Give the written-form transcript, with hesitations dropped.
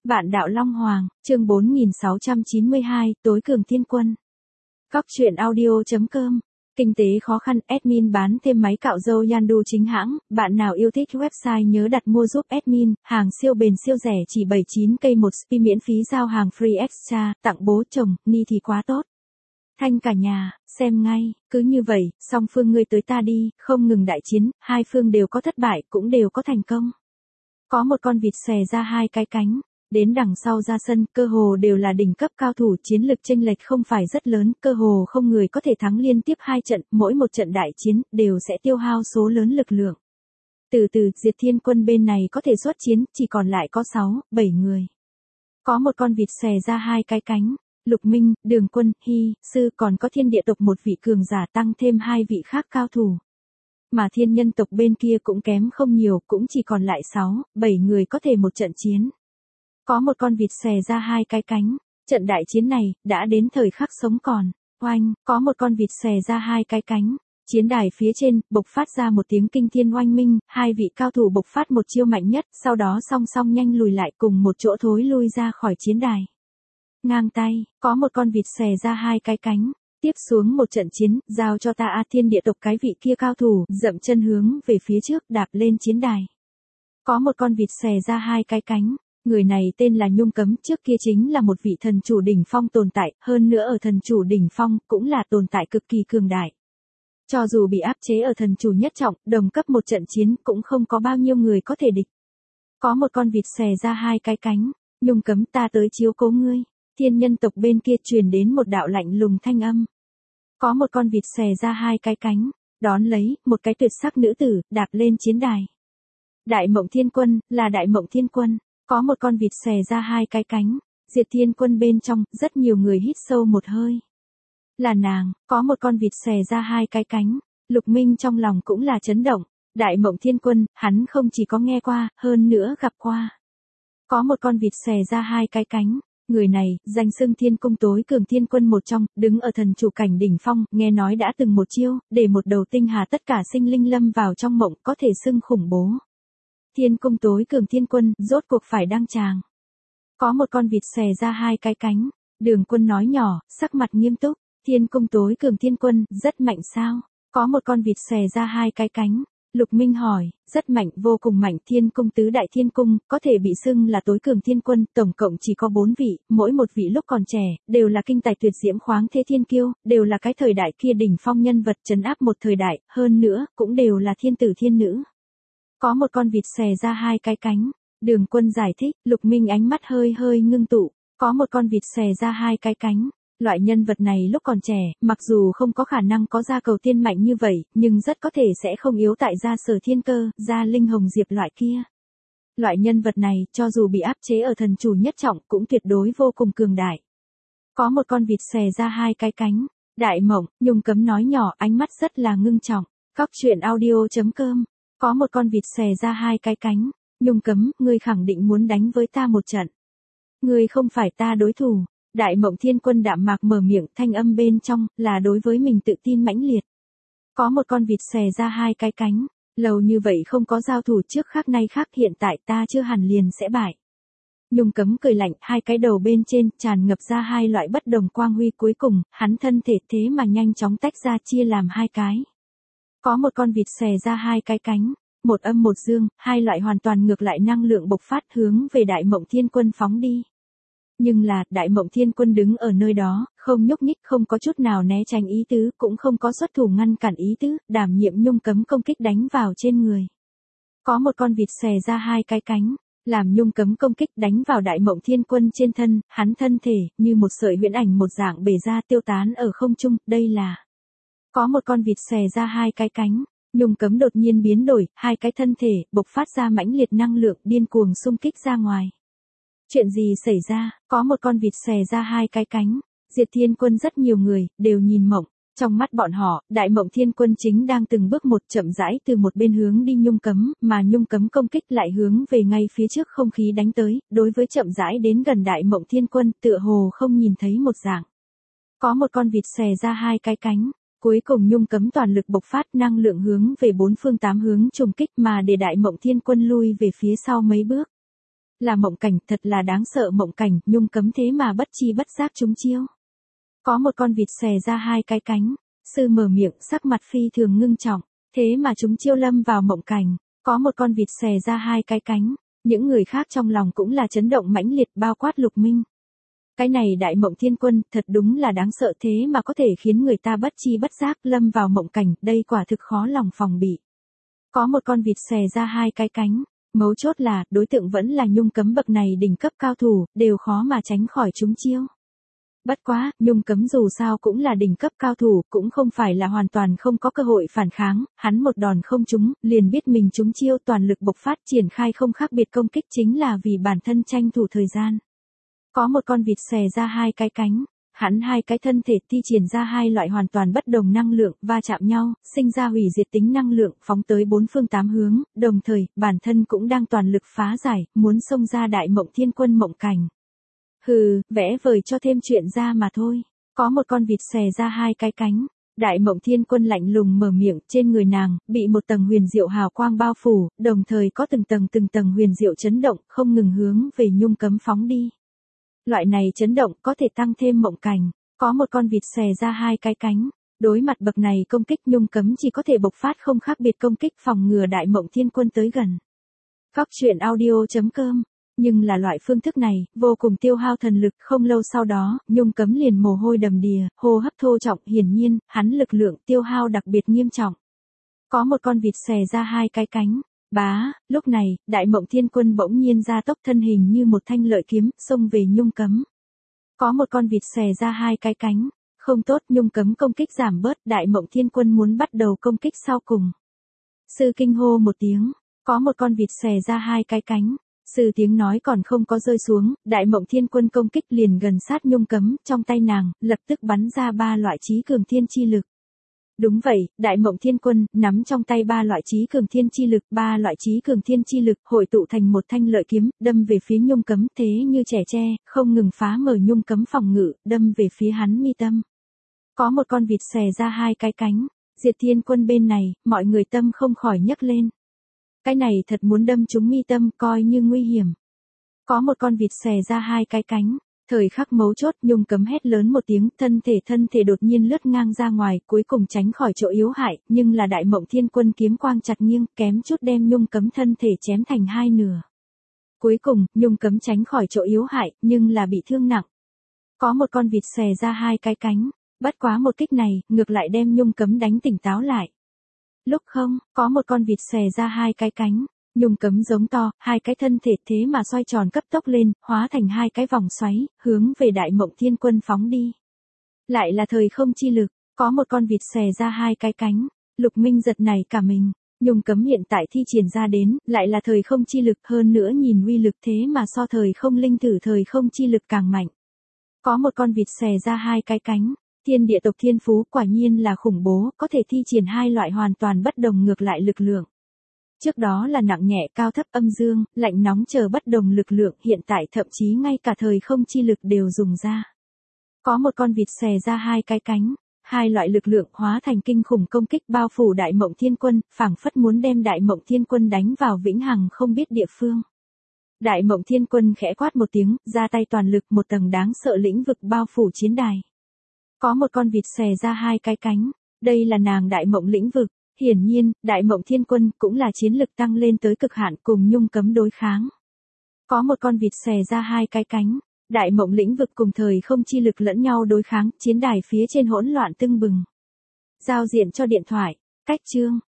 Vạn đạo Long Hoàng, chương 4692, tối cường tiên quân. Góc truyện audio.com. Kinh tế khó khăn, admin bán thêm máy cạo râu Yandu chính hãng, bạn nào yêu thích website nhớ đặt mua giúp admin, hàng siêu bền siêu rẻ chỉ 79k một spi miễn phí giao hàng free extra, tặng bố chồng, ni thì quá tốt. Thanh cả nhà, xem ngay, cứ như vậy, song phương ngươi tới ta đi, không ngừng đại chiến, hai phương đều có thất bại, cũng đều có thành công. Có một con vịt xòe ra hai cái cánh. Đến đằng sau ra sân, cơ hồ đều là đỉnh cấp cao thủ, chiến lực chênh lệch không phải rất lớn, cơ hồ không người có thể thắng liên tiếp hai trận, mỗi một trận đại chiến đều sẽ tiêu hao số lớn lực lượng. Từ từ, Diệt Thiên Quân bên này có thể xuất chiến, chỉ còn lại có 6, 7 người. Có một con vịt xòe ra hai cái cánh, Lục Minh, Đường Quân, Hy, Sư, còn có Thiên Địa tộc một vị cường giả tăng thêm hai vị khác cao thủ. Mà Thiên Nhân tộc bên kia cũng kém không nhiều, cũng chỉ còn lại 6, 7 người có thể một trận chiến. Có một con vịt xòe ra hai cái cánh, trận đại chiến này, đã đến thời khắc sống còn. Oanh, có một con vịt xòe ra hai cái cánh, chiến đài phía trên, bộc phát ra một tiếng kinh thiên oanh minh, hai vị cao thủ bộc phát một chiêu mạnh nhất, sau đó song song nhanh lùi lại cùng một chỗ thối lui ra khỏi chiến đài. Ngang tay, có một con vịt xòe ra hai cái cánh, tiếp xuống một trận chiến, giao cho ta Thiên Địa tộc cái vị kia cao thủ, dậm chân hướng về phía trước đạp lên chiến đài. Có một con vịt xòe ra hai cái cánh. Người này tên là Nhung Cấm, trước kia chính là một vị thần chủ đỉnh phong tồn tại, hơn nữa ở thần chủ đỉnh phong, cũng là tồn tại cực kỳ cường đại. Cho dù bị áp chế ở thần chủ nhất trọng, đồng cấp một trận chiến cũng không có bao nhiêu người có thể địch. Có một con vịt xòe ra hai cái cánh, Nhung Cấm ta tới chiếu cố ngươi. Thiên Nhân tộc bên kia truyền đến một đạo lạnh lùng thanh âm. Có một con vịt xòe ra hai cái cánh, đón lấy, một cái tuyệt sắc nữ tử, đạp lên chiến đài. Đại Mộng Thiên Quân, là Đại Mộng Thiên Quân. Có một con vịt xòe ra hai cái cánh, Diệt Thiên Quân bên trong, rất nhiều người hít sâu một hơi. Là nàng, có một con vịt xòe ra hai cái cánh, Lục Minh trong lòng cũng là chấn động, Đại Mộng Thiên Quân, hắn không chỉ có nghe qua, hơn nữa gặp qua. Có một con vịt xòe ra hai cái cánh, người này, danh xưng Thiên Cung tối cường thiên quân một trong, đứng ở thần chủ cảnh đỉnh phong, nghe nói đã từng một chiêu, để một đầu tinh hà tất cả sinh linh lâm vào trong mộng, có thể xưng khủng bố. Thiên Cung tối cường thiên quân, rốt cuộc phải đăng tràng. Có một con vịt xòe ra hai cái cánh, Đường Quân nói nhỏ, sắc mặt nghiêm túc, Thiên Cung tối cường thiên quân, rất mạnh sao? Có một con vịt xòe ra hai cái cánh, Lục Minh hỏi, rất mạnh, vô cùng mạnh. Thiên Cung tứ đại thiên cung, có thể bị xưng là tối cường thiên quân, tổng cộng chỉ có 4 vị, mỗi một vị lúc còn trẻ, đều là kinh tài tuyệt diễm khoáng thế thiên kiêu, đều là cái thời đại kia đỉnh phong nhân vật trấn áp một thời đại, hơn nữa, cũng đều là thiên tử thiên nữ. Có một con vịt xòe ra hai cái cánh, Đường Quân giải thích, Lục Minh ánh mắt hơi hơi ngưng tụ, có một con vịt xòe ra hai cái cánh. Loại nhân vật này lúc còn trẻ, mặc dù không có khả năng có gia cầu tiên mạnh như vậy, nhưng rất có thể sẽ không yếu tại gia Sở Thiên Cơ, gia Linh Hồng Diệp loại kia. Loại nhân vật này, cho dù bị áp chế ở thần chủ nhất trọng, cũng tuyệt đối vô cùng cường đại. Có một con vịt xòe ra hai cái cánh, Đại Mộng, Nhung Cấm nói nhỏ, ánh mắt rất là ngưng trọng. Góc truyện audio.com. Có một con vịt xòe ra hai cái cánh, Nhung Cấm, ngươi khẳng định muốn đánh với ta một trận. Ngươi không phải ta đối thủ. Đại Mộng Thiên Quân đạm mạc mở miệng, thanh âm bên trong, là đối với mình tự tin mãnh liệt. Có một con vịt xòe ra hai cái cánh, lâu như vậy không có giao thủ trước khác nay khác, hiện tại ta chưa hẳn liền sẽ bại. Nhung Cấm cười lạnh, hai cái đầu bên trên, tràn ngập ra hai loại bất đồng quang huy, cuối cùng, hắn thân thể thế mà nhanh chóng tách ra chia làm hai cái. Có một con vịt xòe ra hai cái cánh, một âm một dương, hai loại hoàn toàn ngược lại năng lượng bộc phát hướng về Đại Mộng Thiên Quân phóng đi. Nhưng là, Đại Mộng Thiên Quân đứng ở nơi đó, không nhúc nhích, không có chút nào né tránh ý tứ, cũng không có xuất thủ ngăn cản ý tứ, đảm nhiệm Nhung Cấm công kích đánh vào trên người. Có một con vịt xòe ra hai cái cánh, làm Nhung Cấm công kích đánh vào Đại Mộng Thiên Quân trên thân, hắn thân thể, như một sợi huyễn ảnh một dạng bể ra tiêu tán ở không trung, đây là... Có một con vịt xòe ra hai cái cánh, Nhung Cấm đột nhiên biến đổi, hai cái thân thể, bộc phát ra mãnh liệt năng lượng, điên cuồng xung kích ra ngoài. Chuyện gì xảy ra, có một con vịt xòe ra hai cái cánh, Diệt Thiên Quân rất nhiều người, đều nhìn mộng, trong mắt bọn họ, Đại Mộng Thiên Quân chính đang từng bước một chậm rãi từ một bên hướng đi Nhung Cấm, mà Nhung Cấm công kích lại hướng về ngay phía trước không khí đánh tới, đối với chậm rãi đến gần Đại Mộng Thiên Quân, tựa hồ không nhìn thấy một dạng. Có một con vịt xòe ra hai cái cánh, cuối cùng Nhung Cấm toàn lực bộc phát năng lượng hướng về bốn phương tám hướng trùng kích mà để Đại Mộng Thiên Quân lui về phía sau mấy bước. Là Mộng Cảnh, thật là đáng sợ Mộng Cảnh, Nhung Cấm thế mà bất chi bất giác trúng chiêu. Có một con vịt xòe ra hai cái cánh, sư mở miệng, sắc mặt phi thường ngưng trọng, thế mà chúng chiêu lâm vào Mộng Cảnh, có một con vịt xòe ra hai cái cánh, những người khác trong lòng cũng là chấn động mãnh liệt, bao quát Lục Minh. Cái này Đại Mộng Thiên Quân, thật đúng là đáng sợ, thế mà có thể khiến người ta bất chi bất giác lâm vào Mộng Cảnh, đây quả thực khó lòng phòng bị. Có một con vịt xòe ra hai cái cánh, mấu chốt là, đối tượng vẫn là Nhung Cấm bậc này đỉnh cấp cao thủ, đều khó mà tránh khỏi chúng chiêu. Bất quá, Nhung Cấm dù sao cũng là đỉnh cấp cao thủ, cũng không phải là hoàn toàn không có cơ hội phản kháng, hắn một đòn không trúng, liền biết mình trúng chiêu, toàn lực bộc phát triển khai không khác biệt công kích, chính là vì bản thân tranh thủ thời gian. Có một con vịt xòe ra hai cái cánh, hắn hai cái thân thể thi triển ra hai loại hoàn toàn bất đồng năng lượng, va chạm nhau, sinh ra hủy diệt tính năng lượng, phóng tới bốn phương tám hướng, đồng thời, bản thân cũng đang toàn lực phá giải, muốn xông ra Đại Mộng Thiên Quân Mộng Cảnh. Hừ, vẽ vời cho thêm chuyện ra mà thôi. Có một con vịt xòe ra hai cái cánh. Đại Mộng Thiên Quân lạnh lùng mở miệng, trên người nàng, bị một tầng huyền diệu hào quang bao phủ, đồng thời có từng tầng huyền diệu chấn động, không ngừng hướng về Nhung Cấm phóng đi. Loại này chấn động có thể tăng thêm Mộng Cảnh. Có một con vịt xòe ra hai cái cánh. Đối mặt bậc này công kích, Nhung Cấm chỉ có thể bộc phát không khác biệt công kích, phòng ngừa Đại Mộng Thiên Quân tới gần. Các chuyện audio.com. Nhưng là loại phương thức này, vô cùng tiêu hao thần lực, không lâu sau đó, Nhung Cấm liền mồ hôi đầm đìa, hô hấp thô trọng, hiển nhiên, hắn lực lượng tiêu hao đặc biệt nghiêm trọng. Có một con vịt xòe ra hai cái cánh, bá, lúc này, Đại Mộng Thiên Quân bỗng nhiên ra tốc thân hình như một thanh lợi kiếm, xông về Nhung Cấm. Có một con vịt xòe ra hai cái cánh, không tốt, Nhung Cấm công kích giảm bớt, Đại Mộng Thiên Quân muốn bắt đầu công kích sau cùng. Sư kinh hô một tiếng, có một con vịt xòe ra hai cái cánh. Sư tiếng nói còn không có rơi xuống, Đại Mộng Thiên Quân công kích liền gần sát Nhung Cấm, trong tay nàng, lập tức bắn ra ba loại chí cường thiên chi lực. Đúng vậy, Đại Mộng Thiên Quân, nắm trong tay ba loại chí cường thiên chi lực, ba loại chí cường thiên chi lực, hội tụ thành một thanh lợi kiếm, đâm về phía Nhung Cấm, thế như trẻ tre, không ngừng phá mở Nhung Cấm phòng ngự, đâm về phía hắn mi tâm. Có một con vịt xòe ra hai cái cánh, Diệt Thiên Quân bên này, mọi người tâm không khỏi nhấc lên. Cái này thật muốn đâm trúng mi tâm, coi như nguy hiểm. Có một con vịt xòe ra hai cái cánh, thời khắc mấu chốt, Nhung Cấm hét lớn một tiếng, thân thể đột nhiên lướt ngang ra ngoài, cuối cùng tránh khỏi chỗ yếu hại, nhưng là Đại Mộng Thiên Quân kiếm quang chặt nghiêng, kém chút đem Nhung Cấm thân thể chém thành hai nửa. Cuối cùng, Nhung Cấm tránh khỏi chỗ yếu hại, nhưng là bị thương nặng. Có một con vịt xòe ra hai cái cánh, bất quá một kích này, ngược lại đem Nhung Cấm đánh tỉnh táo lại. Lúc không, có một con vịt xòe ra hai cái cánh, Nhung Cấm giống to, hai cái thân thể thế mà xoay tròn cấp tốc lên, hóa thành hai cái vòng xoáy, hướng về Đại Mộng Thiên Quân phóng đi. Lại là thời không chi lực, có một con vịt xòe ra hai cái cánh, Lục Minh giật nảy cả mình, Nhung Cấm hiện tại thi triển ra đến, lại là thời không chi lực, hơn nữa nhìn uy lực thế mà so thời không linh thử thời không chi lực càng mạnh. Có một con vịt xòe ra hai cái cánh. Thiên địa tộc thiên phú quả nhiên là khủng bố, có thể thi triển hai loại hoàn toàn bất đồng ngược lại lực lượng. Trước đó là nặng nhẹ cao thấp âm dương, lạnh nóng chờ bất đồng lực lượng, hiện tại thậm chí ngay cả thời không chi lực đều dùng ra. Có một con vịt xòe ra hai cái cánh, hai loại lực lượng hóa thành kinh khủng công kích bao phủ Đại Mộng Thiên Quân, phảng phất muốn đem Đại Mộng Thiên Quân đánh vào vĩnh hằng không biết địa phương. Đại Mộng Thiên Quân khẽ quát một tiếng, ra tay toàn lực, một tầng đáng sợ lĩnh vực bao phủ chiến đài. Có một con vịt xòe ra hai cái cánh, đây là nàng Đại Mộng lĩnh vực, hiển nhiên, Đại Mộng Thiên Quân cũng là chiến lực tăng lên tới cực hạn cùng Nhung Cấm đối kháng. Có một con vịt xòe ra hai cái cánh, Đại Mộng lĩnh vực cùng thời không chi lực lẫn nhau đối kháng, chiến đài phía trên hỗn loạn tưng bừng. Giao diện cho điện thoại, cách chương.